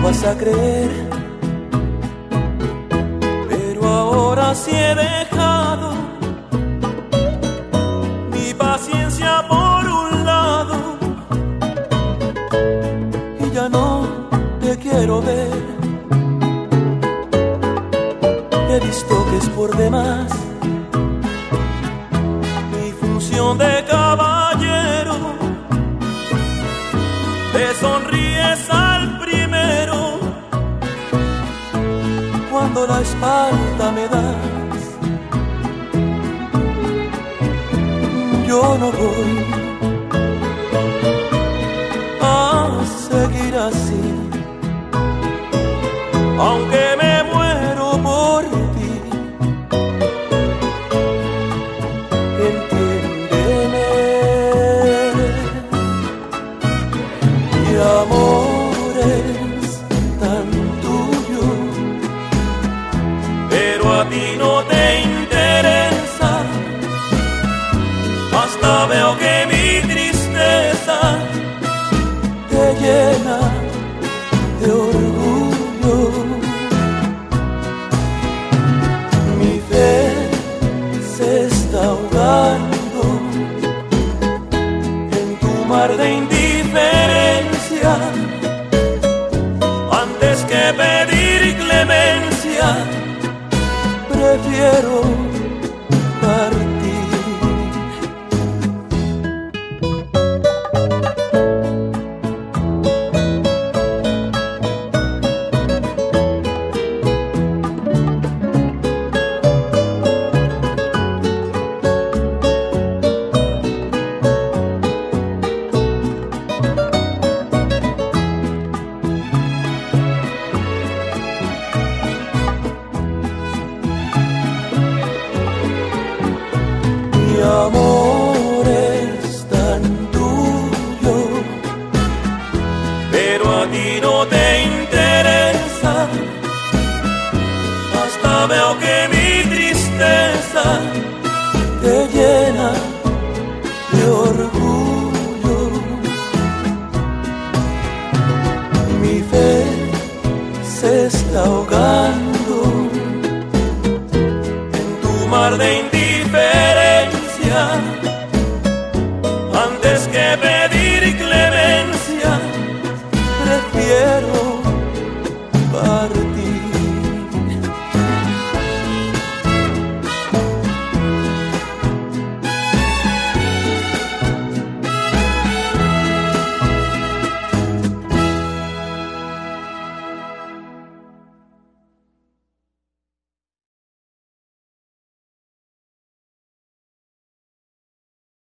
vas a creer, pero ahora sí he dejado mi paciencia por un lado y ya no te quiero ver. He visto que es por demás mi función de caballero. Te sonríes al primero cuando la espalda me das. Yo no voy a seguir así, aunque me muero por ti. Entiéndeme, mi amor es tan tuyo, pero a ti no te interesa. Hasta veo que mi tristeza te llena de orgullo. Mi fe se está ahogando en tu mar de indiferencia. Antes que pedir clemencia, prefiero partir. Mi amor es tan tuyo, pero a ti no te interesa. Hasta veo que mi tristeza te llena de orgullo. Mi fe se está ahogando en tu mar de indiferencia.